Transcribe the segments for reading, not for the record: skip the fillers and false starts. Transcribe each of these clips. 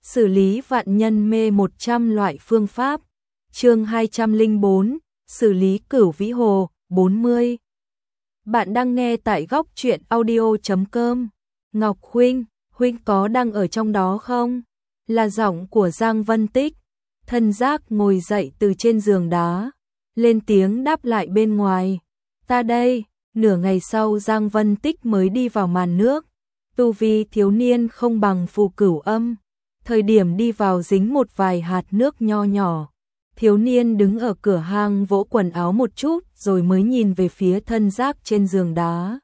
xử lý vạn nhân mê 100 loại phương pháp. Chương 204, xử lý Cửu Vĩ Hồ 40. Bạn đang nghe tại góc truyện audio.com. Ngọc huynh, huynh có đang ở trong đó không? Là giọng của Giang Vân Tích. Thân giác ngồi dậy từ trên giường đá, lên tiếng đáp lại bên ngoài. Ta đây. Nửa ngày sau Giang Vân Tích mới đi vào màn nước. Tu vi thiếu niên không bằng Phù Cửu Âm. Thời điểm đi vào dính một vài hạt nước nho nhỏ. Thiếu niên đứng ở cửa hang vỗ quần áo một chút rồi mới nhìn về phía thân giác trên giường đá.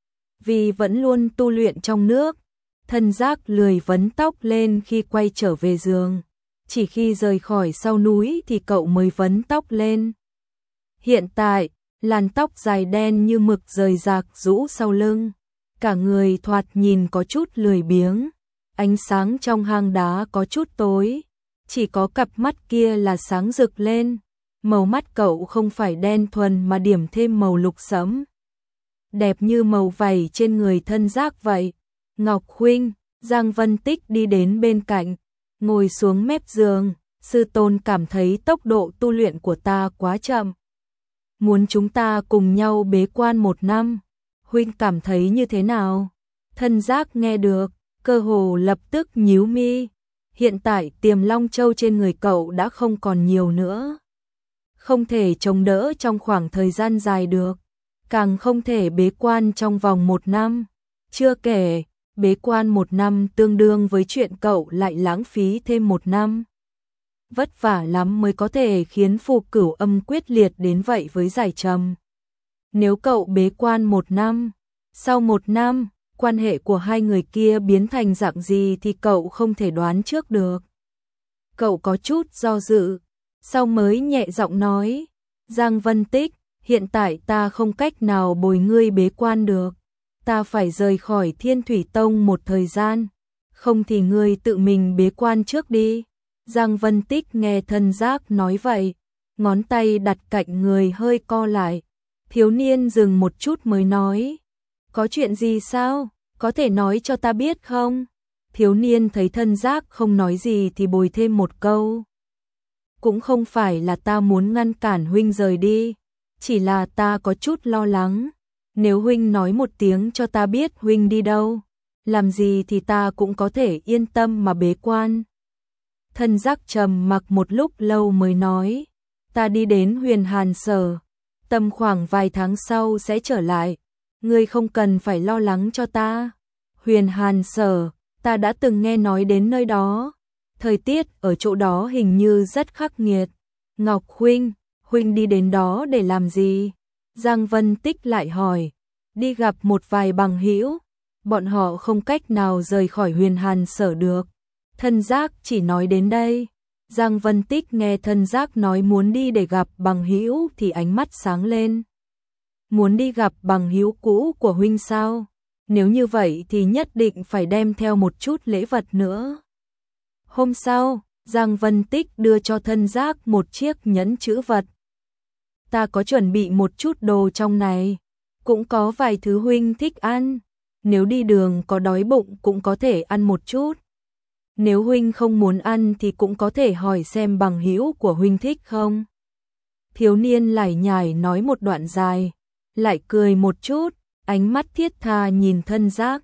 Vì vẫn luôn tu luyện trong nước, thân giác lười vấn tóc lên khi quay trở về giường. Chỉ khi rời khỏi sau núi thì cậu mới vấn tóc lên. Hiện tại, làn tóc dài đen như mực rời rạc rũ sau lưng. Cả người thoạt nhìn có chút lười biếng. Ánh sáng trong hang đá có chút tối. Chỉ có cặp mắt kia là sáng rực lên. Màu mắt cậu không phải đen thuần mà điểm thêm màu lục sẫm. Đẹp như màu vảy trên người thân giác vậy. Ngọc huynh, Giang Vân Tích đi đến bên cạnh, ngồi xuống mép giường. Sư tôn cảm thấy tốc độ tu luyện của ta quá chậm. Muốn chúng ta cùng nhau bế quan 1 năm. Huynh cảm thấy như thế nào? Thân giác nghe được, cơ hồ lập tức nhíu mi. Hiện tại Tiềm Long Châu trên người cậu đã không còn nhiều nữa. Không thể chống đỡ trong khoảng thời gian dài được. Càng không thể bế quan trong vòng 1 năm. Chưa kể, bế quan 1 năm tương đương với chuyện cậu lại lãng phí thêm 1 năm. Vất vả lắm mới có thể khiến Phù Cửu Âm quyết liệt đến vậy với Giải Trầm. Nếu cậu bế quan 1 năm, sau 1 năm, quan hệ của hai người kia biến thành dạng gì thì cậu không thể đoán trước được. Cậu có chút do dự, sau mới nhẹ giọng nói, Giang Vân Tích, hiện tại ta không cách nào bồi ngươi bế quan được. Ta phải rời khỏi Thiên Thủy Tông một thời gian, không thì ngươi tự mình bế quan trước đi. Giang Vân Tích nghe thân giác nói vậy, ngón tay đặt cạnh người hơi co lại. Thiếu niên dừng một chút mới nói, có chuyện gì sao, có thể nói cho ta biết không? Thiếu niên thấy thân giác không nói gì thì bồi thêm một câu. Cũng không phải là ta muốn ngăn cản huynh rời đi, chỉ là ta có chút lo lắng. Nếu huynh nói một tiếng cho ta biết huynh đi đâu, làm gì thì ta cũng có thể yên tâm mà bế quan. Thân giác trầm mặc một lúc lâu mới nói, ta đi đến Huyền Hàn Sở, tầm khoảng vài tháng sau sẽ trở lại, ngươi không cần phải lo lắng cho ta. Huyền Hàn Sở, ta đã từng nghe nói đến nơi đó, thời tiết ở chỗ đó hình như rất khắc nghiệt. Ngọc huynh, huynh đi đến đó để làm gì? Giang Vân Tích lại hỏi, đi gặp một vài bằng hữu, bọn họ không cách nào rời khỏi Huyền Hàn Sở được. Thân giác chỉ nói đến đây. Giang Vân Tích nghe thân giác nói muốn đi để gặp bằng hữu thì ánh mắt sáng lên. Muốn đi gặp bằng hữu cũ của huynh sao? Nếu như vậy thì nhất định phải đem theo một chút lễ vật nữa. Hôm sau, Giang Vân Tích đưa cho thân giác một chiếc nhẫn chữ vật. Ta có chuẩn bị một chút đồ trong này, cũng có vài thứ huynh thích ăn. Nếu đi đường có đói bụng cũng có thể ăn một chút. Nếu huynh không muốn ăn thì cũng có thể hỏi xem bằng hữu của huynh thích không. Thiếu niên lải nhải nói một đoạn dài, lại cười một chút, ánh mắt thiết tha nhìn thân giác.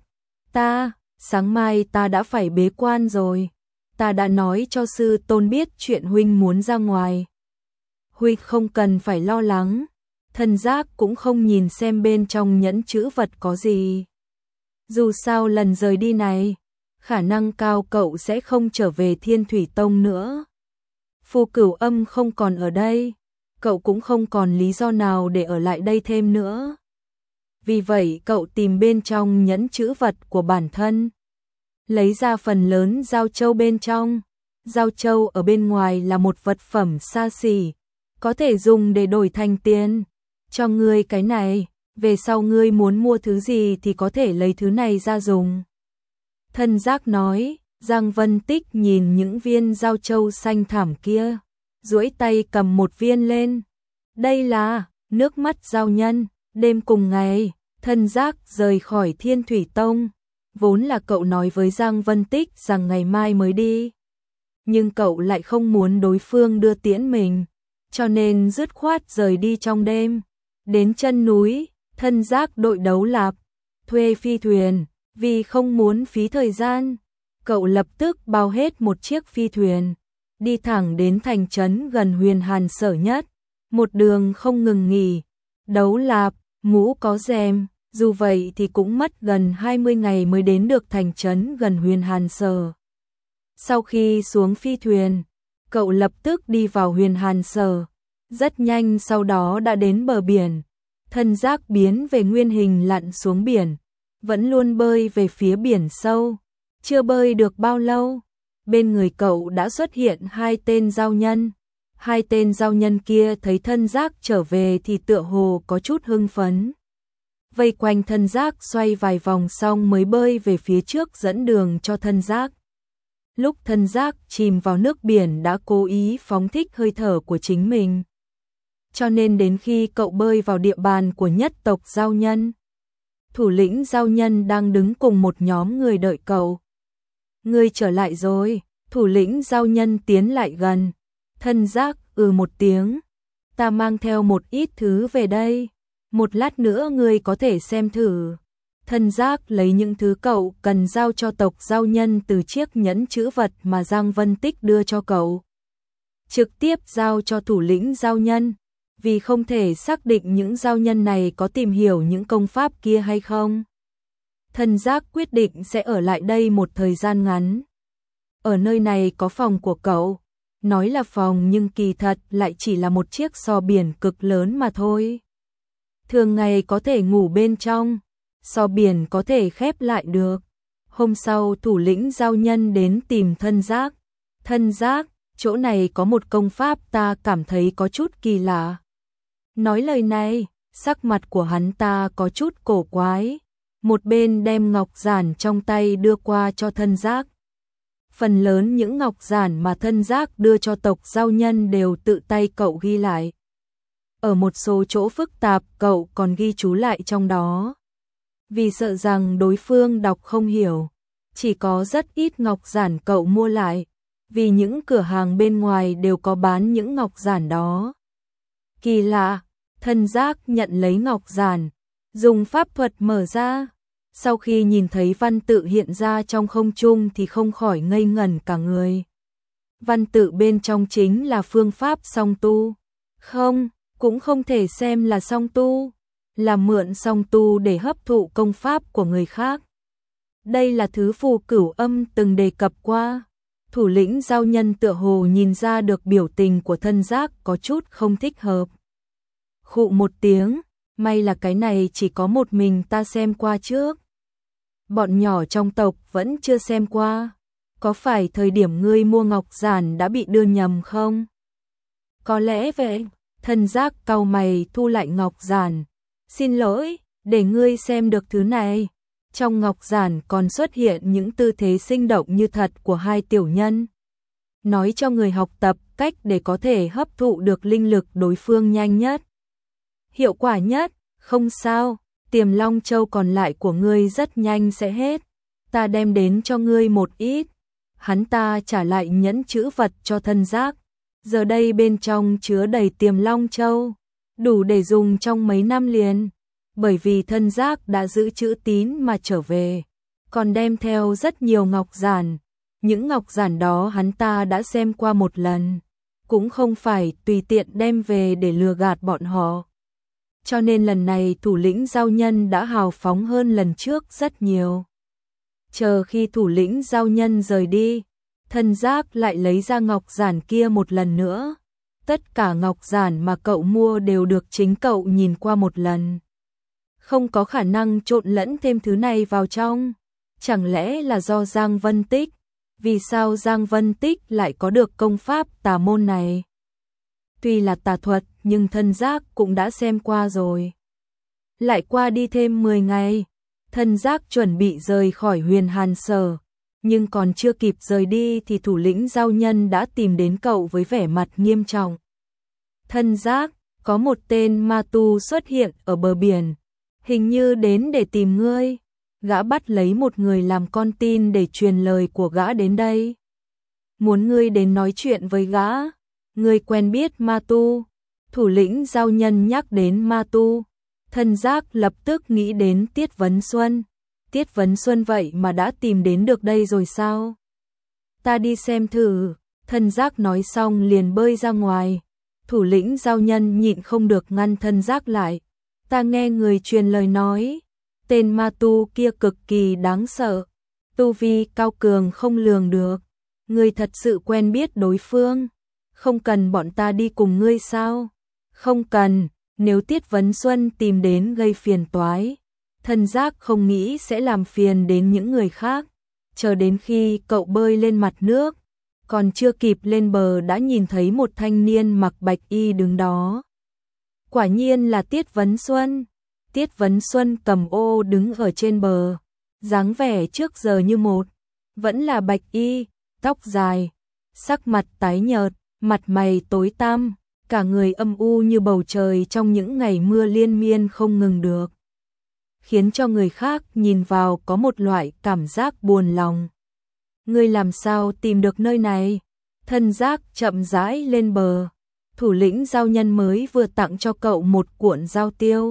Sáng mai ta đã phải bế quan rồi. Ta đã nói cho sư tôn biết chuyện huynh muốn ra ngoài. Huynh không cần phải lo lắng. Thân giác cũng không nhìn xem bên trong nhẫn chữ vật có gì. Dù sao lần rời đi này, khả năng cao cậu sẽ không trở về Thiên Thủy Tông nữa. Phù Cửu Âm không còn ở đây, cậu cũng không còn lý do nào để ở lại đây thêm nữa. Vì vậy cậu tìm bên trong nhẫn chữ vật của bản thân, lấy ra phần lớn giao châu bên trong. Giao châu ở bên ngoài là một vật phẩm xa xỉ, có thể dùng để đổi thành tiền. Cho ngươi cái này, về sau ngươi muốn mua thứ gì thì có thể lấy thứ này ra dùng. Thân giác nói. Giang Vân Tích nhìn những viên giao châu xanh thảm kia, duỗi tay cầm một viên lên. Đây là nước mắt giao nhân. Đêm cùng ngày, thân giác rời khỏi Thiên Thủy Tông. Vốn là cậu nói với Giang Vân Tích rằng ngày mai mới đi, nhưng cậu lại không muốn đối phương đưa tiễn mình, cho nên dứt khoát rời đi trong đêm. Đến chân núi, Thân Giác đội đấu lạp, thuê phi thuyền, vì không muốn phí thời gian, cậu lập tức bao hết một chiếc phi thuyền, đi thẳng đến thành trấn gần Huyền Hàn Sở nhất, một đường không ngừng nghỉ. Đấu lạp, Ngũ có rèm, dù vậy thì cũng mất gần 20 ngày mới đến được thành trấn gần Huyền Hàn Sở. Sau khi xuống phi thuyền, cậu lập tức đi vào Huyền Hàn Sở, rất nhanh sau đó đã đến bờ biển. Thân Giác biến về nguyên hình lặn xuống biển, vẫn luôn bơi về phía biển sâu. Chưa bơi được bao lâu, bên người cậu đã xuất hiện hai tên giao nhân. Hai tên giao nhân kia thấy Thân Giác trở về thì tựa hồ có chút hưng phấn. Vây quanh Thân Giác xoay vài vòng xong mới bơi về phía trước dẫn đường cho Thân Giác. Lúc Thân Giác chìm vào nước biển đã cố ý phóng thích hơi thở của chính mình. Cho nên đến khi cậu bơi vào địa bàn của nhất tộc giao nhân, thủ lĩnh giao nhân đang đứng cùng một nhóm người đợi cậu. Ngươi trở lại rồi, thủ lĩnh giao nhân tiến lại gần. Thân Giác một tiếng, ta mang theo một ít thứ về đây, một lát nữa ngươi có thể xem thử. Thân Giác lấy những thứ cậu cần giao cho tộc giao nhân từ chiếc nhẫn chữ vật mà Giang Vân Tích đưa cho cậu, trực tiếp giao cho thủ lĩnh giao nhân, vì không thể xác định những giao nhân này có tìm hiểu những công pháp kia hay không. Thân Giác quyết định sẽ ở lại đây một thời gian ngắn. Ở nơi này có phòng của cậu, nói là phòng nhưng kỳ thật lại chỉ là một chiếc sò biển cực lớn mà thôi. Thường ngày có thể ngủ bên trong, sò biển có thể khép lại được. Hôm sau thủ lĩnh giao nhân đến tìm Thân Giác. Thân Giác, chỗ này có một công pháp ta cảm thấy có chút kỳ lạ. Nói lời này, sắc mặt của hắn ta có chút cổ quái. Một bên đem ngọc giản trong tay đưa qua cho Thân Giác. Phần lớn những ngọc giản mà Thân Giác đưa cho tộc giao nhân đều tự tay cậu ghi lại. Ở một số chỗ phức tạp cậu còn ghi chú lại trong đó. Vì sợ rằng đối phương đọc không hiểu, chỉ có rất ít ngọc giản cậu mua lại, vì những cửa hàng bên ngoài đều có bán những ngọc giản đó. Kỳ lạ, Thân Giác nhận lấy ngọc giản, dùng pháp thuật mở ra. Sau khi nhìn thấy văn tự hiện ra trong không trung thì không khỏi ngây ngẩn cả người. Văn tự bên trong chính là phương pháp song tu. Không, cũng không thể xem là song tu, là mượn song tu để hấp thụ công pháp của người khác. Đây là thứ Phù Cửu Âm từng đề cập qua. Thủ lĩnh giao nhân tựa hồ nhìn ra được biểu tình của Thân Giác có chút không thích hợp. Khụ một tiếng, may là cái này chỉ có một mình ta xem qua trước. Bọn nhỏ trong tộc vẫn chưa xem qua. Có phải thời điểm ngươi mua ngọc giản đã bị đưa nhầm không? Có lẽ vậy. Thân Giác cau mày thu lại ngọc giản. Xin lỗi, để ngươi xem được thứ này. Trong ngọc giản còn xuất hiện những tư thế sinh động như thật của hai tiểu nhân. Nói cho người học tập cách để có thể hấp thụ được linh lực đối phương nhanh nhất, hiệu quả nhất. Không sao, Tiềm Long Châu còn lại của ngươi rất nhanh sẽ hết. Ta đem đến cho ngươi một ít. Hắn ta trả lại nhẫn chữ vật cho Thân Giác. Giờ đây bên trong chứa đầy Tiềm Long Châu, đủ để dùng trong mấy năm liền. Bởi vì Thân Giác đã giữ chữ tín mà trở về, còn đem theo rất nhiều ngọc giản. Những ngọc giản đó hắn ta đã xem qua một lần, cũng không phải tùy tiện đem về để lừa gạt bọn họ. Cho nên lần này thủ lĩnh giao nhân đã hào phóng hơn lần trước rất nhiều. Chờ khi thủ lĩnh giao nhân rời đi, Thân Giác lại lấy ra ngọc giản kia một lần nữa. Tất cả ngọc giản mà cậu mua đều được chính cậu nhìn qua một lần. Không có khả năng trộn lẫn thêm thứ này vào trong. Chẳng lẽ là do Giang Vân Tích? Vì sao Giang Vân Tích lại có được công pháp tà môn này? Tuy là tà thuật nhưng Thân Giác cũng đã xem qua rồi. Lại qua đi thêm 10 ngày, Thân Giác chuẩn bị rời khỏi Huyền Hàn Sở. Nhưng còn chưa kịp rời đi thì thủ lĩnh giao nhân đã tìm đến cậu với vẻ mặt nghiêm trọng. Thân Giác, có một tên ma tu xuất hiện ở bờ biển, hình như đến để tìm ngươi. Gã bắt lấy một người làm con tin để truyền lời của gã đến đây. muốn ngươi đến nói chuyện với gã. Ngươi quen biết Ma Tu. Thủ lĩnh giao nhân nhắc đến Ma Tu. Thân giác lập tức nghĩ đến Tiết Vấn Xuân. Tiết Vấn Xuân vậy mà đã tìm đến được đây rồi sao? Ta đi xem thử. Thân giác nói xong liền bơi ra ngoài. Thủ lĩnh giao nhân nhịn không được ngăn thân giác lại. Ta nghe người truyền lời nói, tên Ma Tu kia cực kỳ đáng sợ. Tu vi cao cường không lường được. Ngươi thật sự quen biết đối phương. Không cần bọn ta đi cùng ngươi sao? Không cần, nếu Tiết Vấn Xuân tìm đến gây phiền toái. Thân giác không nghĩ sẽ làm phiền đến những người khác. Chờ đến khi cậu bơi lên mặt nước, còn chưa kịp lên bờ đã nhìn thấy một thanh niên mặc bạch y đứng đó. Quả nhiên là Tiết Vấn Xuân. Tiết Vấn Xuân cầm ô đứng ở trên bờ, dáng vẻ trước giờ như một, vẫn là bạch y, tóc dài, sắc mặt tái nhợt, mặt mày tối tăm, cả người âm u như bầu trời trong những ngày mưa liên miên không ngừng được, khiến cho người khác nhìn vào có một loại cảm giác buồn lòng. Ngươi làm sao tìm được nơi này? Thân giác chậm rãi lên bờ. Thủ lĩnh giao nhân mới vừa tặng cho cậu một cuộn dao tiêu.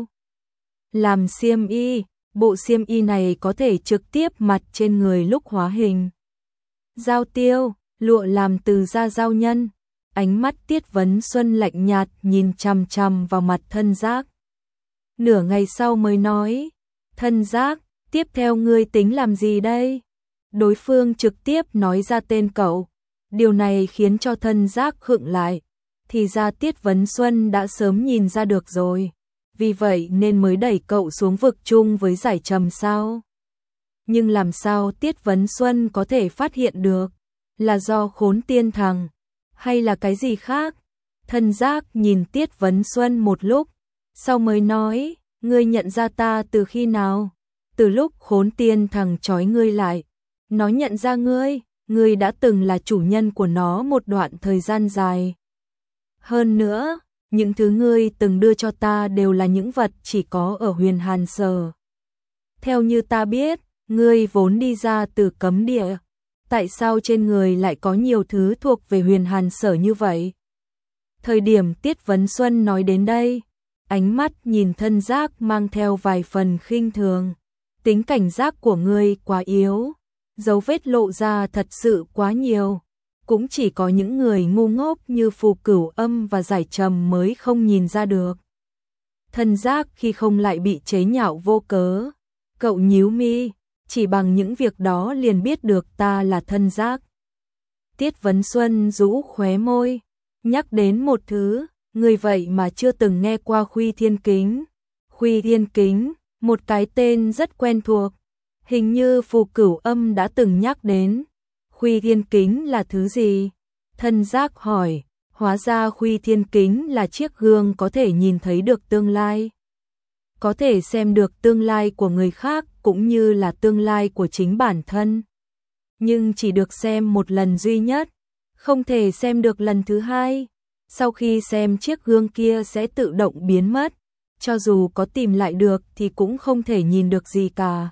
Làm xiêm y, bộ xiêm y này có thể trực tiếp mặc trên người lúc hóa hình. Dao tiêu, lụa làm từ da giao nhân. Ánh mắt Tiết Vấn Xuân lạnh nhạt nhìn chằm chằm vào mặt thân giác. Nửa ngày sau mới nói, thân giác, tiếp theo ngươi tính làm gì đây? Đối phương trực tiếp nói ra tên cậu. Điều này khiến cho thân giác khựng lại. Thì ra Tiết Vấn Xuân đã sớm nhìn ra được rồi. Vì vậy nên mới đẩy cậu xuống vực chung với Giải Trầm sao? Nhưng làm sao Tiết Vấn Xuân có thể phát hiện được? Là do Khốn Tiên Thằng? Hay là cái gì khác? Thân giác nhìn Tiết Vấn Xuân một lúc. Sau mới nói, ngươi nhận ra ta từ khi nào? Từ lúc Khốn Tiên Thằng trói ngươi lại. Nó nhận ra ngươi đã từng là chủ nhân của nó một đoạn thời gian dài. Hơn nữa, những thứ ngươi từng đưa cho ta đều là những vật chỉ có ở Huyền Hàn Sở. Theo như ta biết, ngươi vốn đi ra từ cấm địa. Tại sao trên người lại có nhiều thứ thuộc về Huyền Hàn Sở như vậy? Thời điểm Tiết Vấn Xuân nói đến đây, ánh mắt nhìn thân giác mang theo vài phần khinh thường. Tính cảnh giác của ngươi quá yếu. Dấu vết lộ ra thật sự quá nhiều. Cũng chỉ có những người ngu ngốc như Phù Cửu Âm và Giải Trầm mới không nhìn ra được. Thân giác khi không lại bị chế nhạo vô cớ. Cậu nhíu mi, chỉ bằng những việc đó liền biết được ta là thân giác. Tiết Vấn Xuân rũ khóe môi, nhắc đến một thứ, người vậy mà chưa từng nghe qua Khuy Thiên Kính. Khuy Thiên Kính, một cái tên rất quen thuộc. Hình như Phù Cửu Âm đã từng nhắc đến. Khuy Thiên Kính là thứ gì? Thân giác hỏi, hóa ra Khuy Thiên Kính là chiếc gương có thể nhìn thấy được tương lai. Có thể xem được tương lai của người khác cũng như là tương lai của chính bản thân. Nhưng chỉ được xem một lần duy nhất, không thể xem được lần thứ hai. Sau khi xem chiếc gương kia sẽ tự động biến mất, cho dù có tìm lại được thì cũng không thể nhìn được gì cả.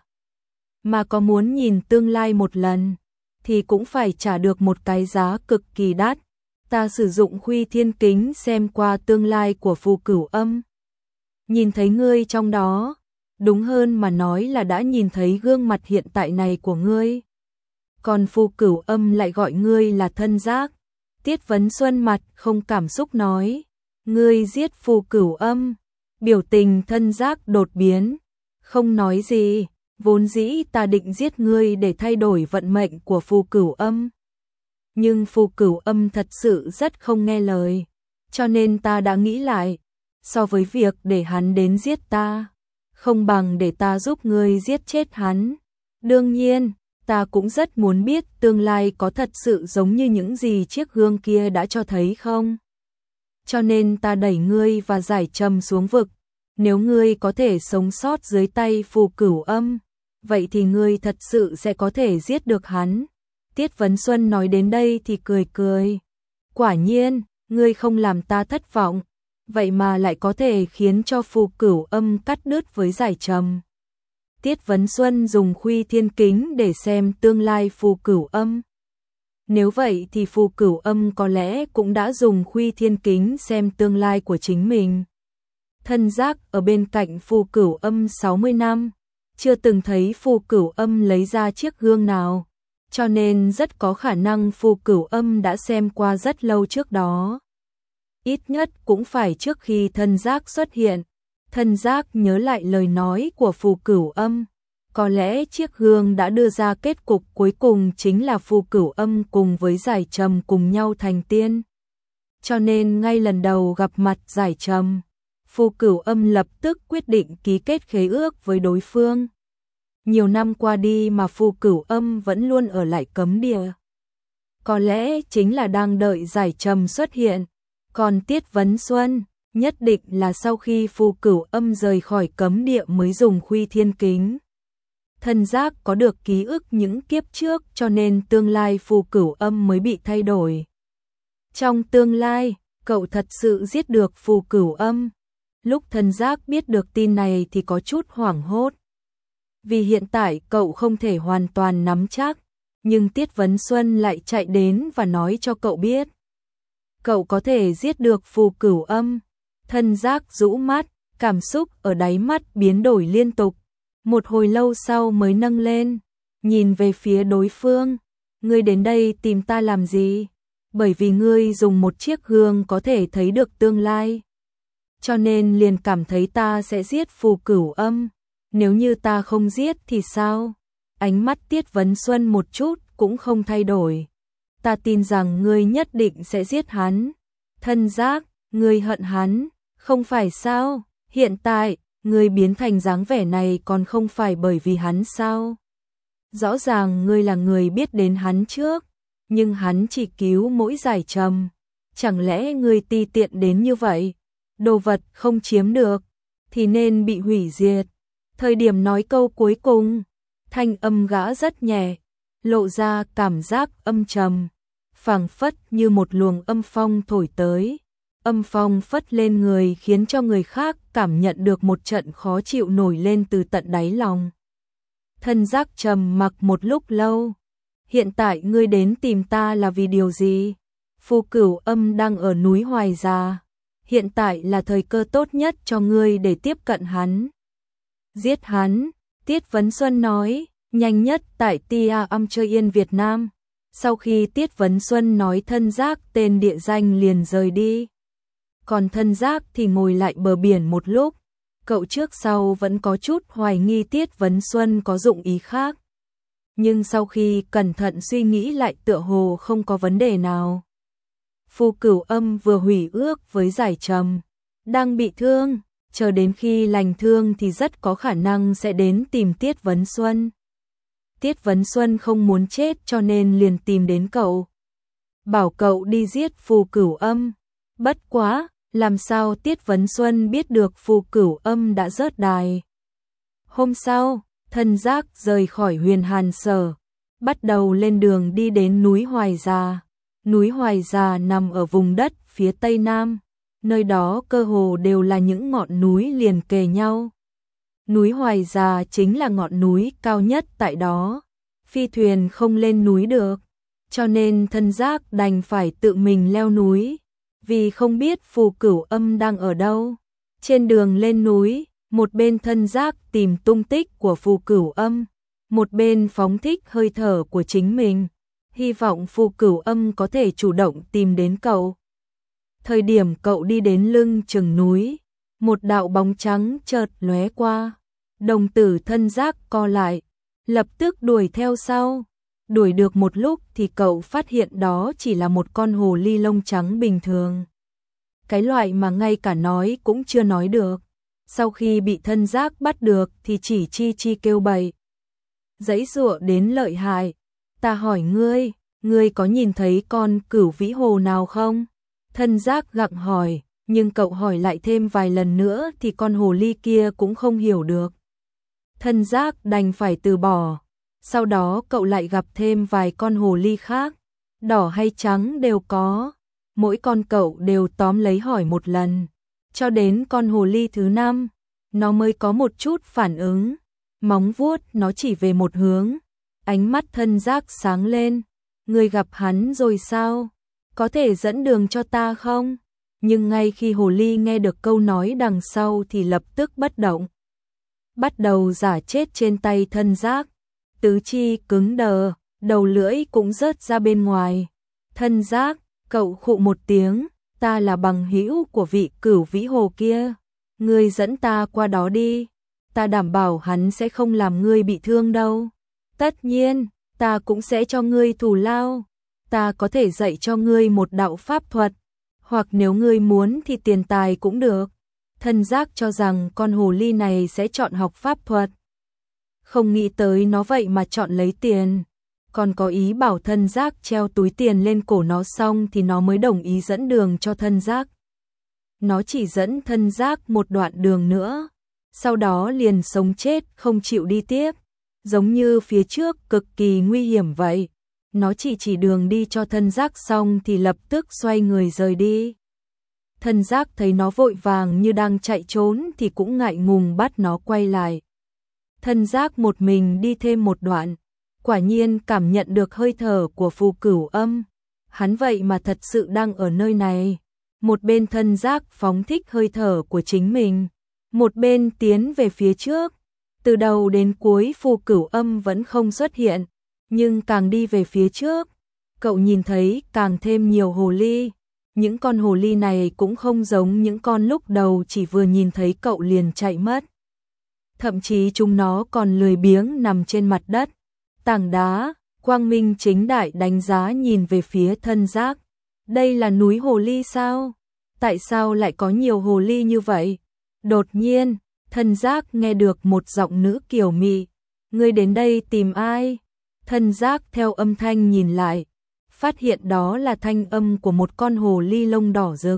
Mà có muốn nhìn tương lai một lần, thì cũng phải trả được một cái giá cực kỳ đắt. Ta sử dụng Khuy Thiên Kính xem qua tương lai của Phù Cửu Âm. Nhìn thấy ngươi trong đó, đúng hơn mà nói là đã nhìn thấy gương mặt hiện tại này của ngươi. Còn Phù Cửu Âm lại gọi ngươi là thân giác. Tiết Vấn Xuân mặt không cảm xúc nói, ngươi giết Phù Cửu Âm. Biểu tình thân giác đột biến, không nói gì. Vốn dĩ ta định giết ngươi để thay đổi vận mệnh của Phù Cửu Âm. Nhưng Phù Cửu Âm thật sự rất không nghe lời. Cho nên ta đã nghĩ lại, so với việc để hắn đến giết ta, không bằng để ta giúp ngươi giết chết hắn. Đương nhiên, ta cũng rất muốn biết tương lai có thật sự giống như những gì chiếc gương kia đã cho thấy không. Cho nên ta đẩy ngươi và Giải Trầm xuống vực. Nếu ngươi có thể sống sót dưới tay Phù Cửu Âm, vậy thì ngươi thật sự sẽ có thể giết được hắn. Tiết Vấn Xuân nói đến đây thì cười cười. Quả nhiên, ngươi không làm ta thất vọng, vậy mà lại có thể khiến cho Phù Cửu Âm cắt đứt với Giải Trầm. Tiết Vấn Xuân dùng Khuy Thiên Kính để xem tương lai Phù Cửu Âm. Nếu vậy thì Phù Cửu Âm có lẽ cũng đã dùng Khuy Thiên Kính xem tương lai của chính mình. Thân Giác ở bên cạnh Phù Cửu Âm 60 năm, chưa từng thấy Phù Cửu Âm lấy ra chiếc gương nào, cho nên rất có khả năng Phù Cửu Âm đã xem qua rất lâu trước đó. Ít nhất cũng phải trước khi Thân Giác xuất hiện. Thân Giác nhớ lại lời nói của Phù Cửu Âm, có lẽ chiếc gương đã đưa ra kết cục cuối cùng chính là Phù Cửu Âm cùng với Giải Trầm cùng nhau thành tiên. Cho nên ngay lần đầu gặp mặt Giải Trầm, Phù Cửu Âm lập tức quyết định ký kết khế ước với đối phương. Nhiều năm qua đi mà Phù Cửu Âm vẫn luôn ở lại cấm địa. Có lẽ chính là đang đợi Giải Trầm xuất hiện, còn Tiết Vấn Xuân nhất định là sau khi Phù Cửu Âm rời khỏi cấm địa mới dùng Khuy Thiên Kính. Thân Giác có được ký ức những kiếp trước cho nên tương lai Phù Cửu Âm mới bị thay đổi. Trong tương lai, cậu thật sự giết được Phù Cửu Âm. Lúc Thân Giác biết được tin này thì có chút hoảng hốt. Vì hiện tại cậu không thể hoàn toàn nắm chắc, nhưng Tiết Vấn Xuân lại chạy đến và nói cho cậu biết. Cậu có thể giết được Phù Cửu Âm. Thân Giác rũ mắt, cảm xúc ở đáy mắt biến đổi liên tục. Một hồi lâu sau mới nâng lên, nhìn về phía đối phương. Ngươi đến đây tìm ta làm gì? Bởi vì ngươi dùng một chiếc gương có thể thấy được tương lai. Cho nên liền cảm thấy ta sẽ giết Phù Cửu Âm. Nếu như ta không giết thì sao? Ánh mắt Tiết Vấn Xuân một chút cũng không thay đổi. Ta tin rằng ngươi nhất định sẽ giết hắn. Thân Giác, ngươi hận hắn, không phải sao? Hiện tại, ngươi biến thành dáng vẻ này còn không phải bởi vì hắn sao? Rõ ràng ngươi là người biết đến hắn trước, nhưng hắn chỉ cứu mỗi Giải Trầm. Chẳng lẽ ngươi ti tiện đến như vậy? Đồ vật không chiếm được, thì nên bị hủy diệt. Thời điểm nói câu cuối cùng, thanh âm gã rất nhẹ, lộ ra cảm giác âm trầm, phảng phất như một luồng âm phong thổi tới. Âm phong phất lên người khiến cho người khác cảm nhận được một trận khó chịu nổi lên từ tận đáy lòng. Thân Giác trầm mặc một lúc lâu. Hiện tại ngươi đến tìm ta là vì điều gì? Phù Cửu Âm đang ở núi Hoài Già. Hiện tại là thời cơ tốt nhất cho ngươi để tiếp cận hắn. Giết hắn, Tiết Vấn Xuân nói, nhanh nhất tại Tia Âm Chơi Yên Việt Nam. Sau khi Tiết Vấn Xuân nói Thân Giác tên địa danh liền rời đi. Còn Thân Giác thì ngồi lại bờ biển một lúc. Cậu trước sau vẫn có chút hoài nghi Tiết Vấn Xuân có dụng ý khác. Nhưng sau khi cẩn thận suy nghĩ lại tựa hồ không có vấn đề nào. Phù Cửu Âm vừa hủy ước với Giải Trầm, đang bị thương, chờ đến khi lành thương thì rất có khả năng sẽ đến tìm Tiết Vấn Xuân. Tiết Vấn Xuân không muốn chết cho nên liền tìm đến cậu. Bảo cậu đi giết Phù Cửu Âm. Bất quá, làm sao Tiết Vấn Xuân biết được Phù Cửu Âm đã rớt đài. Hôm sau, Thân Giác rời khỏi Huyền Hàn Sở, bắt đầu lên đường đi đến núi Hoài Già. Núi Hoài Già nằm ở vùng đất phía tây nam, nơi đó cơ hồ đều là những ngọn núi liền kề nhau. Núi Hoài Già chính là ngọn núi cao nhất tại đó, phi thuyền không lên núi được, cho nên Thân Giác đành phải tự mình leo núi, vì không biết Phù Cửu Âm đang ở đâu. Trên đường lên núi, một bên Thân Giác tìm tung tích của Phù Cửu Âm, một bên phóng thích hơi thở của chính mình, hy vọng Phù Cửu Âm có thể chủ động tìm đến cậu. Thời điểm cậu đi đến lưng chừng núi, một đạo bóng trắng chợt lóe qua, đồng tử Thân Giác co lại, lập tức đuổi theo sau. Đuổi được một lúc thì cậu phát hiện đó chỉ là một con hồ ly lông trắng bình thường. Cái loại mà ngay cả nói cũng chưa nói được. Sau khi bị Thân Giác bắt được thì chỉ chi chi kêu bậy. Giãy giụa đến lợi hại. Ta hỏi ngươi, ngươi có nhìn thấy con cửu vĩ hồ nào không? Thân Giác gặng hỏi, nhưng cậu hỏi lại thêm vài lần nữa thì con hồ ly kia cũng không hiểu được. Thân Giác đành phải từ bỏ. Sau đó cậu lại gặp thêm vài con hồ ly khác, đỏ hay trắng đều có. Mỗi con cậu đều tóm lấy hỏi một lần. Cho đến con hồ ly thứ 5, nó mới có một chút phản ứng. Móng vuốt nó chỉ về một hướng. Ánh mắt Thân Giác sáng lên. Ngươi gặp hắn rồi sao? Có thể dẫn đường cho ta không? Nhưng ngay khi hồ ly nghe được câu nói đằng sau thì lập tức bất động. Bắt đầu giả chết trên tay Thân Giác. Tứ chi cứng đờ, đầu lưỡi cũng rớt ra bên ngoài. Thân Giác, cậu khụ một tiếng, ta là bằng hữu của vị Cửu Vĩ Hồ kia. Ngươi dẫn ta qua đó đi, ta đảm bảo hắn sẽ không làm ngươi bị thương đâu. Tất nhiên, ta cũng sẽ cho ngươi thù lao. Ta có thể dạy cho ngươi một đạo pháp thuật, hoặc nếu ngươi muốn thì tiền tài cũng được. Thân Giác cho rằng con hồ ly này sẽ chọn học pháp thuật. Không nghĩ tới nó vậy mà chọn lấy tiền. Còn có ý bảo Thân Giác treo túi tiền lên cổ nó xong thì nó mới đồng ý dẫn đường cho Thân Giác. Nó chỉ dẫn Thân Giác một đoạn đường nữa, sau đó liền sống chết không chịu đi tiếp, giống như phía trước cực kỳ nguy hiểm vậy. Nó chỉ đường đi cho Thân Giác xong thì lập tức xoay người rời đi. Thân Giác thấy nó vội vàng như đang chạy trốn thì cũng ngại ngùng bắt nó quay lại. Thân Giác một mình đi thêm một đoạn, quả nhiên cảm nhận được hơi thở của Phù Cửu Âm. Hắn vậy mà thật sự đang ở nơi này. Một bên Thân Giác phóng thích hơi thở của chính mình, một bên tiến về phía trước. Từ đầu đến cuối Phù Cửu Âm vẫn không xuất hiện, nhưng càng đi về phía trước, cậu nhìn thấy càng thêm nhiều hồ ly. Những con hồ ly này cũng không giống những con lúc đầu chỉ vừa nhìn thấy cậu liền chạy mất. Thậm chí chúng nó còn lười biếng nằm trên mặt đất, tảng đá. Quang Minh chính đại đánh giá nhìn về phía Thân Giác. Đây là núi hồ ly sao? Tại sao lại có nhiều hồ ly như vậy? Đột nhiên, Thân Giác nghe được một giọng nữ kiều mị. Ngươi đến đây tìm ai? Thân Giác theo âm thanh nhìn lại, phát hiện đó là thanh âm của một con hồ ly lông đỏ rực.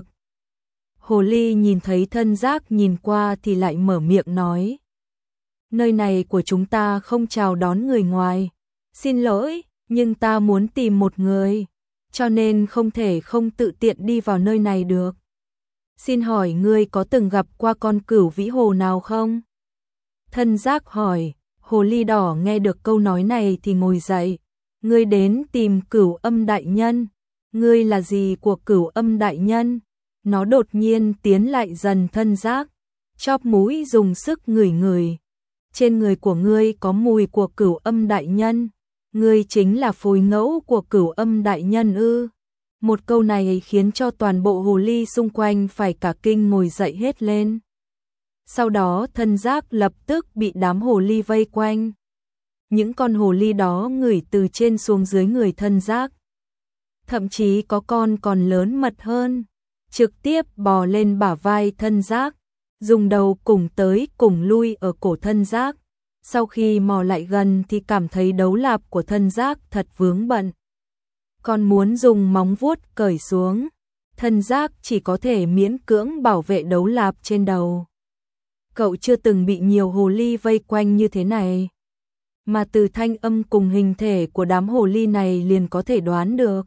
Hồ ly nhìn thấy Thân Giác nhìn qua thì lại mở miệng nói. Nơi này của chúng ta không chào đón người ngoài. Xin lỗi, nhưng ta muốn tìm một người, cho nên không thể không tự tiện đi vào nơi này được. Xin hỏi ngươi có từng gặp qua con Cửu Vĩ Hồ nào không? Thân Giác hỏi. Hồ ly đỏ nghe được câu nói này thì ngồi dậy. Ngươi đến tìm Cửu Âm đại nhân. Ngươi là gì của Cửu Âm đại nhân? Nó đột nhiên tiến lại gần Thân Giác, chóp mũi dùng sức ngửi ngửi. Trên người của ngươi có mùi của Cửu Âm đại nhân. Ngươi chính là phối ngẫu của Cửu Âm đại nhân ư? Một câu này khiến cho toàn bộ hồ ly xung quanh phải cả kinh ngồi dậy hết lên. Sau đó Thân Giác lập tức bị đám hồ ly vây quanh. Những con hồ ly đó ngửi từ trên xuống dưới người Thân Giác. Thậm chí có con còn lớn mật hơn, trực tiếp bò lên bả vai Thân Giác, dùng đầu cùng tới cùng lui ở cổ Thân Giác. Sau khi mò lại gần thì cảm thấy đấu lạp của Thân Giác thật vướng bận. Còn muốn dùng móng vuốt cởi xuống, Thân Giác chỉ có thể miễn cưỡng bảo vệ đấu lạp trên đầu. Cậu chưa từng bị nhiều hồ ly vây quanh như thế này, mà từ thanh âm cùng hình thể của đám hồ ly này liền có thể đoán được.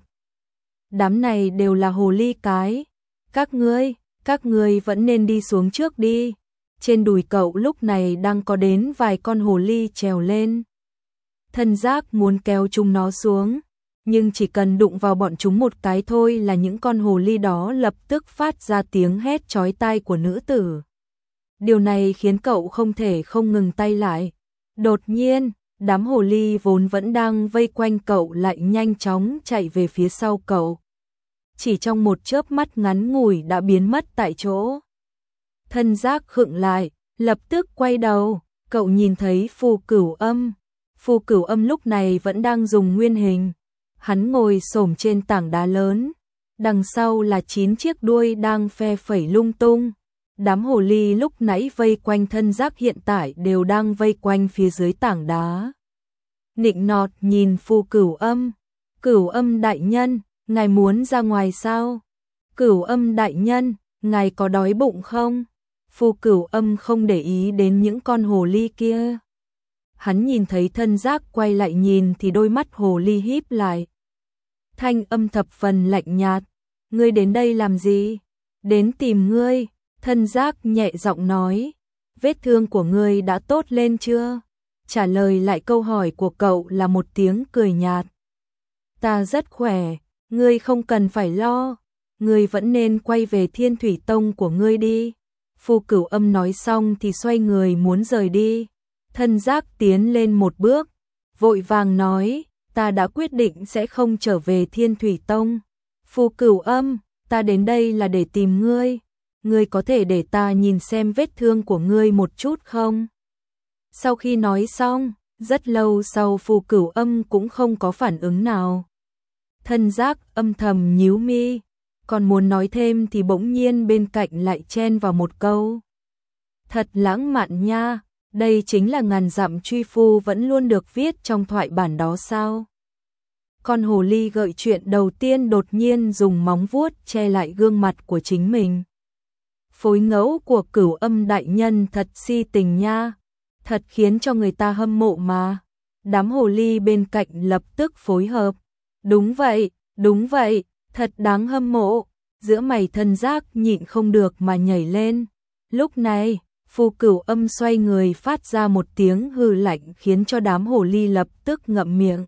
Đám này đều là hồ ly cái. Các ngươi vẫn nên đi xuống trước đi. Trên đùi cậu lúc này đang có đến vài con hồ ly trèo lên. Thân Giác muốn kéo chúng nó xuống, nhưng chỉ cần đụng vào bọn chúng một cái thôi là những con hồ ly đó lập tức phát ra tiếng hét chói tai của nữ tử. Điều này khiến cậu không thể không ngừng tay lại. Đột nhiên, đám hồ ly vốn vẫn đang vây quanh cậu lại nhanh chóng chạy về phía sau cậu. Chỉ trong một chớp mắt ngắn ngủi đã biến mất tại chỗ. Thân Giác khựng lại, lập tức quay đầu, cậu nhìn thấy Phù Cửu Âm. Phù Cửu Âm lúc này vẫn đang dùng nguyên hình. Hắn ngồi xổm trên tảng đá lớn, đằng sau là 9 chiếc đuôi đang phe phẩy lung tung. Đám hồ ly lúc nãy vây quanh Thân Giác hiện tại đều đang vây quanh phía dưới tảng đá. Nịnh nọt nhìn Phù Cửu Âm. Cửu Âm đại nhân, ngài muốn ra ngoài sao? Cửu Âm đại nhân, ngài có đói bụng không? Phù Cửu Âm không để ý đến những con hồ ly kia. Hắn nhìn thấy Thân Giác quay lại nhìn thì đôi mắt hồ ly híp lại. Thanh âm thập phần lạnh nhạt. Ngươi đến đây làm gì? Đến tìm ngươi. Thân Giác nhẹ giọng nói. Vết thương của ngươi đã tốt lên chưa? Trả lời lại câu hỏi của cậu là một tiếng cười nhạt. Ta rất khỏe, ngươi không cần phải lo, ngươi vẫn nên quay về Thiên Thủy Tông của ngươi đi. Phu Cửu Âm nói xong thì xoay người muốn rời đi. Thân Giác tiến lên một bước, vội vàng nói, ta đã quyết định sẽ không trở về Thiên Thủy Tông. Phu Cửu Âm, ta đến đây là để tìm ngươi. Ngươi có thể để ta nhìn xem vết thương của ngươi một chút không? Sau khi nói xong, rất lâu sau Phu Cửu Âm cũng không có phản ứng nào. Thân Giác âm thầm nhíu mi, còn muốn nói thêm thì bỗng nhiên bên cạnh lại chen vào một câu. Thật lãng mạn nha, đây chính là ngàn dặm truy phu vẫn luôn được viết trong thoại bản đó sao? Con hồ ly gợi chuyện đầu tiên đột nhiên dùng móng vuốt che lại gương mặt của chính mình. Phối ngẫu của Cửu Âm đại nhân thật si tình nha, thật khiến cho người ta hâm mộ mà. Đám hồ ly bên cạnh lập tức phối hợp. Đúng vậy, thật đáng hâm mộ. Giữa mày Thân Giác nhịn không được mà nhảy lên. Lúc này, Phu Cửu Âm xoay người phát ra một tiếng hừ lạnh khiến cho đám hồ ly lập tức ngậm miệng.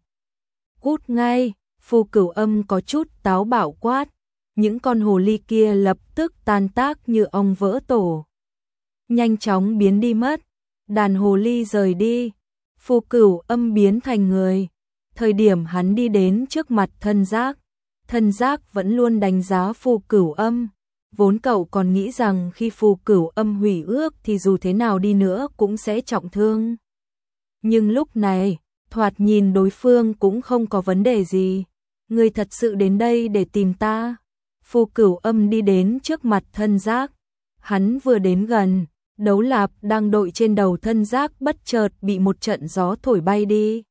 Cút ngay, Phu Cửu Âm có chút táo bạo quát. Những con hồ ly kia lập tức tan tác như ong vỡ tổ. Nhanh chóng biến đi mất. Đàn hồ ly rời đi. Phu Cửu Âm biến thành người. Thời điểm hắn đi đến trước mặt Thân Giác, Thân Giác vẫn luôn đánh giá Phu Cửu Âm. Vốn cậu còn nghĩ rằng khi Phu Cửu Âm hủy ước thì dù thế nào đi nữa cũng sẽ trọng thương. Nhưng lúc này, thoạt nhìn đối phương cũng không có vấn đề gì. Ngươi thật sự đến đây để tìm ta? Phu Cửu Âm đi đến trước mặt Thân Giác. Hắn vừa đến gần, đấu lạp đang đội trên đầu Thân Giác bất chợt bị một trận gió thổi bay đi.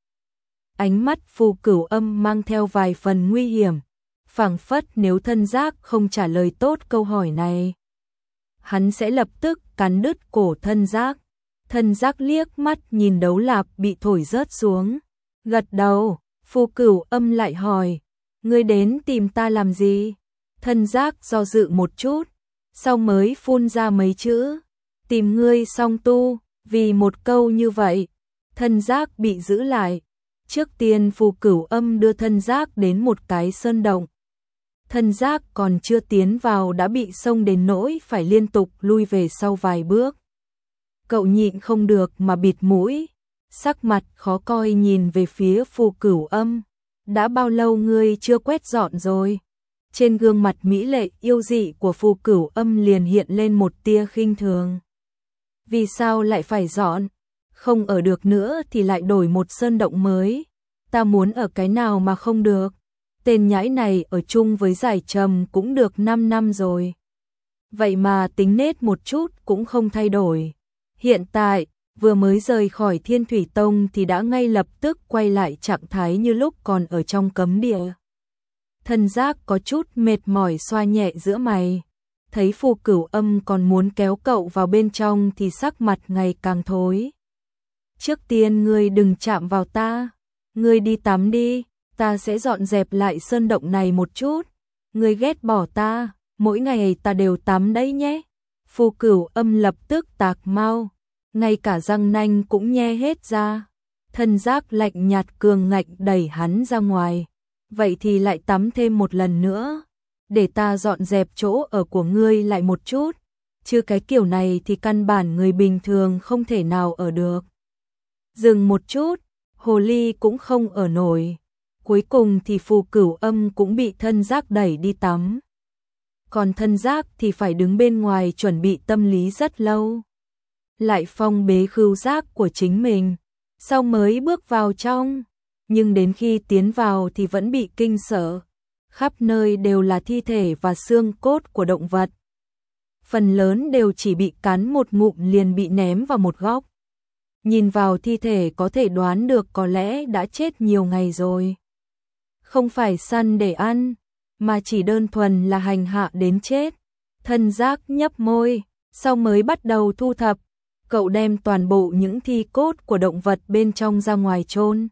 Ánh mắt Phu Cửu Âm mang theo vài phần nguy hiểm, phảng phất nếu Thân Giác không trả lời tốt câu hỏi này, hắn sẽ lập tức cắn đứt cổ Thân Giác. Thân Giác liếc mắt nhìn đấu lạp bị thổi rớt xuống, gật đầu. Phu Cửu Âm lại hỏi, ngươi đến tìm ta làm gì? Thân Giác do dự một chút, sau mới phun ra mấy chữ, tìm ngươi song tu. Vì một câu như vậy, Thân Giác bị giữ lại. Trước tiên Phu Cửu Âm đưa Thân Giác đến một cái sơn động. Thân Giác còn chưa tiến vào đã bị xông đến nỗi phải liên tục lui về sau vài bước. Cậu nhịn không được mà bịt mũi, sắc mặt khó coi nhìn về phía Phu Cửu Âm. Đã bao lâu ngươi chưa quét dọn rồi? Trên gương mặt mỹ lệ yêu dị của Phu Cửu Âm liền hiện lên một tia khinh thường. Vì sao lại phải dọn? Không ở được nữa thì lại đổi một sơn động mới. Ta muốn ở cái nào mà không được? Tên nhãi này ở chung với Giải Trầm cũng được 5 năm rồi. Vậy mà tính nết một chút cũng không thay đổi. Hiện tại, vừa mới rời khỏi Thiên Thủy Tông thì đã ngay lập tức quay lại trạng thái như lúc còn ở trong cấm địa. Thân Giác có chút mệt mỏi xoa nhẹ giữa mày. Thấy Phu Cửu Âm còn muốn kéo cậu vào bên trong thì sắc mặt ngày càng thối. Trước tiên ngươi đừng chạm vào ta. Ngươi đi tắm đi, ta sẽ dọn dẹp lại sơn động này một chút. Ngươi ghét bỏ ta, mỗi ngày ta đều tắm đấy nhé. Phu Cửu Âm lập tức tạc mau, ngay cả răng nanh cũng nhe hết ra. Thân Giác lạnh nhạt cường ngạnh đẩy hắn ra ngoài. Vậy thì lại tắm thêm một lần nữa, để ta dọn dẹp chỗ ở của ngươi lại một chút. Chứ cái kiểu này thì căn bản người bình thường không thể nào ở được. Dừng một chút, hồ ly cũng không ở nổi. Cuối cùng thì Phu Cửu Âm cũng bị Thân Giác đẩy đi tắm. Còn Thân Giác thì phải đứng bên ngoài chuẩn bị tâm lý rất lâu. Lại phong bế khứu giác của chính mình, sau mới bước vào trong. Nhưng đến khi tiến vào thì vẫn bị kinh sợ. Khắp nơi đều là thi thể và xương cốt của động vật. Phần lớn đều chỉ bị cắn một ngụm liền bị ném vào một góc. Nhìn vào thi thể có thể đoán được có lẽ đã chết nhiều ngày rồi. Không phải săn để ăn, mà chỉ đơn thuần là hành hạ đến chết. Thân Giác nhấp môi, sau mới bắt đầu thu thập. Cậu đem toàn bộ những thi cốt của động vật bên trong ra ngoài chôn,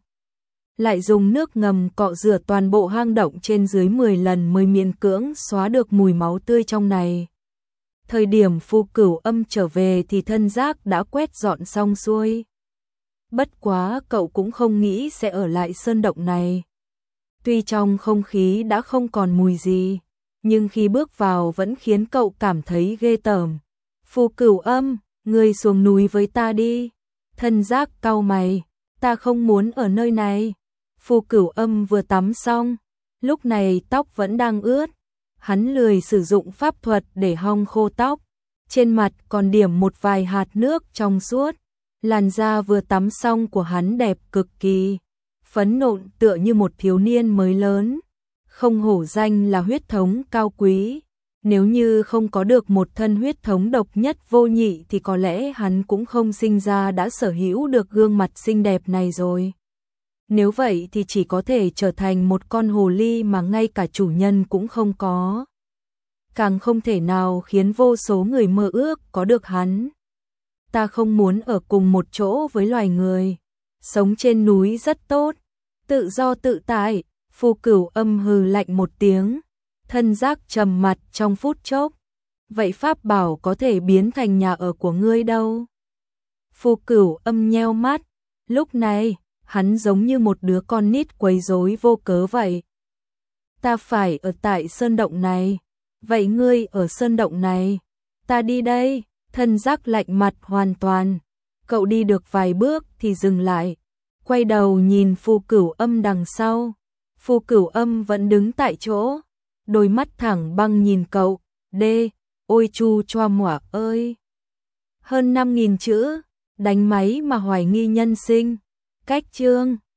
lại dùng nước ngầm cọ rửa toàn bộ hang động trên dưới 10 lần mới miễn cưỡng xóa được mùi máu tươi trong này. Thời điểm Phu Cửu Âm trở về thì Thân Giác đã quét dọn xong xuôi. Bất quá cậu cũng không nghĩ sẽ ở lại sơn động này. Tuy trong không khí đã không còn mùi gì, nhưng khi bước vào vẫn khiến cậu cảm thấy ghê tởm. Phù Cửu Âm, ngươi xuống núi với ta đi. Thân Giác cau mày, ta không muốn ở nơi này. Phù Cửu Âm vừa tắm xong, lúc này tóc vẫn đang ướt. Hắn lười sử dụng pháp thuật để hong khô tóc. Trên mặt còn điểm một vài hạt nước trong suốt. Làn da vừa tắm xong của hắn đẹp cực kỳ. Phấn nộn tựa như một thiếu niên mới lớn. Không hổ danh là huyết thống cao quý. Nếu như không có được một thân huyết thống độc nhất vô nhị thì có lẽ hắn cũng không sinh ra đã sở hữu được gương mặt xinh đẹp này rồi. Nếu vậy thì chỉ có thể trở thành một con hồ ly mà ngay cả chủ nhân cũng không có. Càng không thể nào khiến vô số người mơ ước có được hắn. Ta không muốn ở cùng một chỗ với loài người. Sống trên núi rất tốt, tự do tự tại. Phù Cửu Âm hừ lạnh một tiếng. Thân Giác trầm mặt trong phút chốc. Vậy pháp bảo có thể biến thành nhà ở của ngươi đâu? Phù Cửu Âm nheo mắt. Lúc này, hắn giống như một đứa con nít quấy rối vô cớ vậy. Ta phải ở tại sơn động này. Vậy ngươi ở sơn động này. Ta đi đây. Thân Giác lạnh mặt hoàn toàn. Cậu đi được vài bước thì dừng lại. Quay đầu nhìn Phù Cửu Âm đằng sau. Phù Cửu Âm vẫn đứng tại chỗ. Đôi mắt thẳng băng nhìn cậu. Đê, ôi chu choa mỏa ơi. Hơn 5.000 chữ. Đánh máy mà hoài nghi nhân sinh. Cách chương